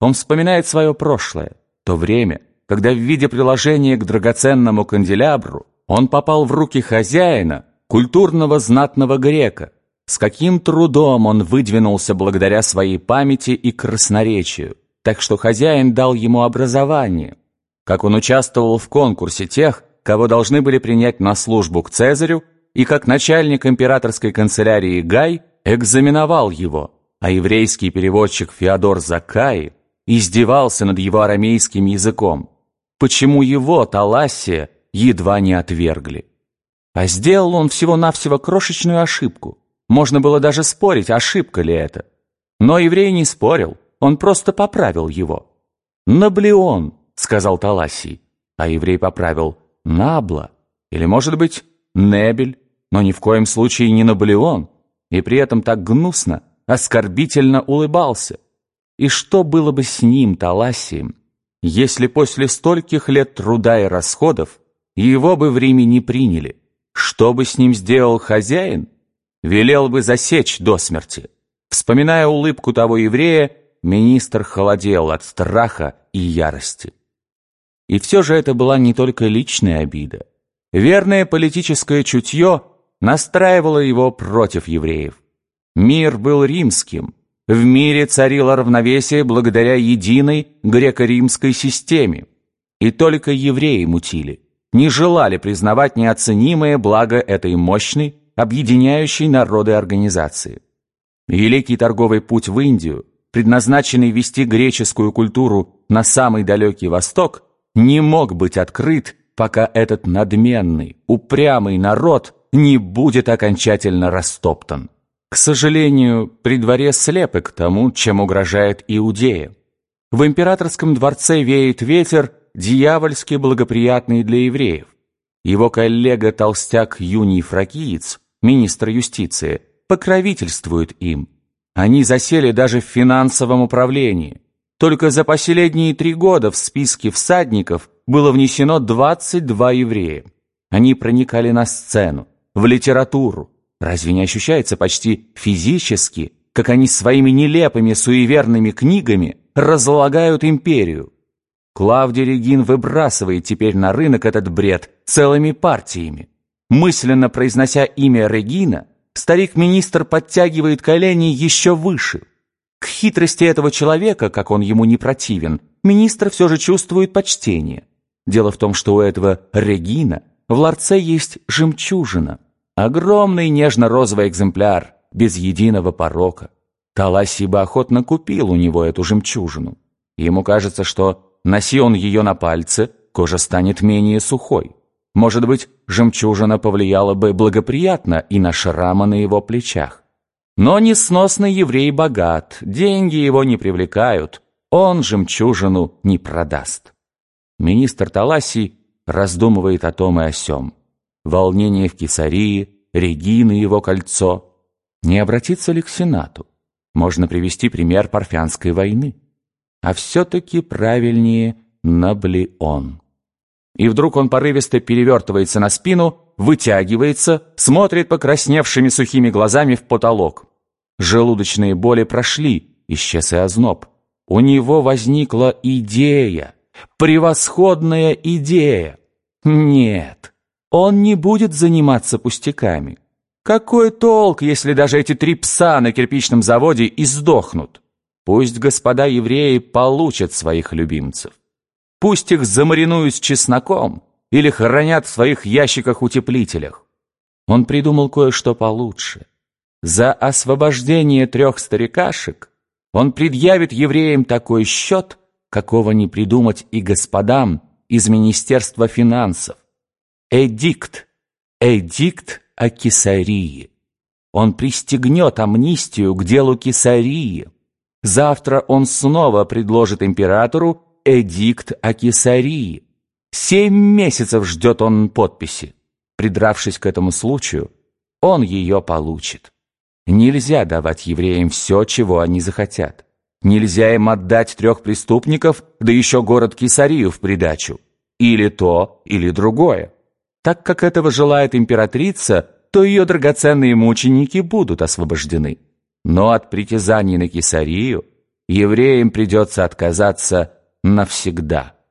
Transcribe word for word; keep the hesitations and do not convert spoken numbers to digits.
Он вспоминает свое прошлое, то время, когда в виде приложения к драгоценному канделябру он попал в руки хозяина, культурного знатного грека. С каким трудом он выдвинулся благодаря своей памяти и красноречию, так что хозяин дал ему образование. Как он участвовал в конкурсе тех, кого должны были принять на службу к Цезарю, и как начальник императорской канцелярии Гай экзаменовал его, а еврейский переводчик Феодор Заккаи издевался над его арамейским языком. Почему его, Талассия, едва не отвергли? А сделал он всего-навсего крошечную ошибку. Можно было даже спорить, ошибка ли это. Но еврей не спорил, он просто поправил его. «Наблеон», — сказал Талассий, а еврей поправил «Набла» или, может быть, «Небель», но ни в коем случае не Наблеон, и при этом так гнусно, оскорбительно улыбался. И что было бы с ним, Талассием, если после стольких лет труда и расходов его бы в Риме не приняли? Что бы с ним сделал хозяин? Велел бы засечь до смерти. Вспоминая улыбку того еврея, министр холодел от страха и ярости. И все же это была не только личная обида. Верное политическое чутье настраивало его против евреев. Мир был римским. В мире царило равновесие благодаря единой греко-римской системе. И только евреи мутили, не желали признавать неоценимое благо этой мощной, объединяющей народы организации. Великий торговый путь в Индию, предназначенный вести греческую культуру на самый далекий восток, не мог быть открыт, пока этот надменный, упрямый народ не будет окончательно растоптан. К сожалению, при дворе слепы к тому, чем угрожает Иудея. В императорском дворце веет ветер, дьявольски благоприятный для евреев. Его коллега-толстяк Юний Фракиец, министр юстиции, покровительствует им. Они засели даже в финансовом управлении. Только за последние три года в списке всадников было внесено двадцать два еврея. Они проникали на сцену, в литературу. Разве не ощущается почти физически, как они своими нелепыми суеверными книгами разлагают империю? Клавдий Регин выбрасывает теперь на рынок этот бред целыми партиями. Мысленно произнося имя Регина, старик-министр подтягивает колени еще выше. К хитрости этого человека, как он ему не противен, министр все же чувствует почтение. Дело в том, что у этого Регина в ларце есть жемчужина. Огромный нежно-розовый экземпляр, без единого порока. Талассий бы охотно купил у него эту жемчужину. Ему кажется, что, носи он ее на пальце, кожа станет менее сухой. Может быть, жемчужина повлияла бы благоприятно и на шрамы на его плечах. Но несносный еврей богат, деньги его не привлекают, он жемчужину не продаст. Министр Талассий раздумывает о том и о сём. Волнение в Кесарии, Регин и его кольцо. Не обратиться ли к Сенату? Можно привести пример Парфянской войны. А все-таки правильнее Наблеон. И вдруг он порывисто перевертывается на спину, вытягивается, смотрит покрасневшими сухими глазами в потолок. Желудочные боли прошли, исчез и озноб. У него возникла идея, превосходная идея. Нет. Он не будет заниматься пустяками. Какой толк, если даже эти три пса на кирпичном заводе и сдохнут? Пусть господа евреи получат своих любимцев. Пусть их замаринуют с чесноком или хранят в своих ящиках-утеплителях. Он придумал кое-что получше. За освобождение трех старикашек он предъявит евреям такой счет, какого не придумать и господам из Министерства финансов. Эдикт, эдикт о Кесарии. Он пристегнет амнистию к делу Кесарии. Завтра он снова предложит императору эдикт о Кесарии. Семь месяцев ждет он подписи. Придравшись к этому случаю, он ее получит. Нельзя давать евреям все, чего они захотят. Нельзя им отдать трех преступников, да еще город Кесарию в придачу. Или то, или другое. Так как этого желает императрица, то ее драгоценные мученики будут освобождены. Но от притязаний на Кесарию евреям придется отказаться навсегда.